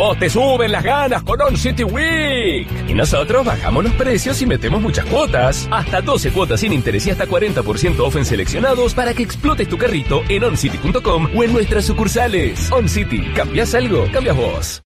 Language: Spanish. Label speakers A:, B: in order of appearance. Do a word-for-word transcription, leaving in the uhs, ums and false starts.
A: vos te suben las ganas con On City Week. Y nosotros bajamos los precios y metemos muchas cuotas. Hasta doce cuotas sin interés y hasta cuarenta por ciento off en seleccionados para que explotes tu carrito en oncity punto com o en nuestras sucursales. On City, ¿cambias algo? Cambias vos.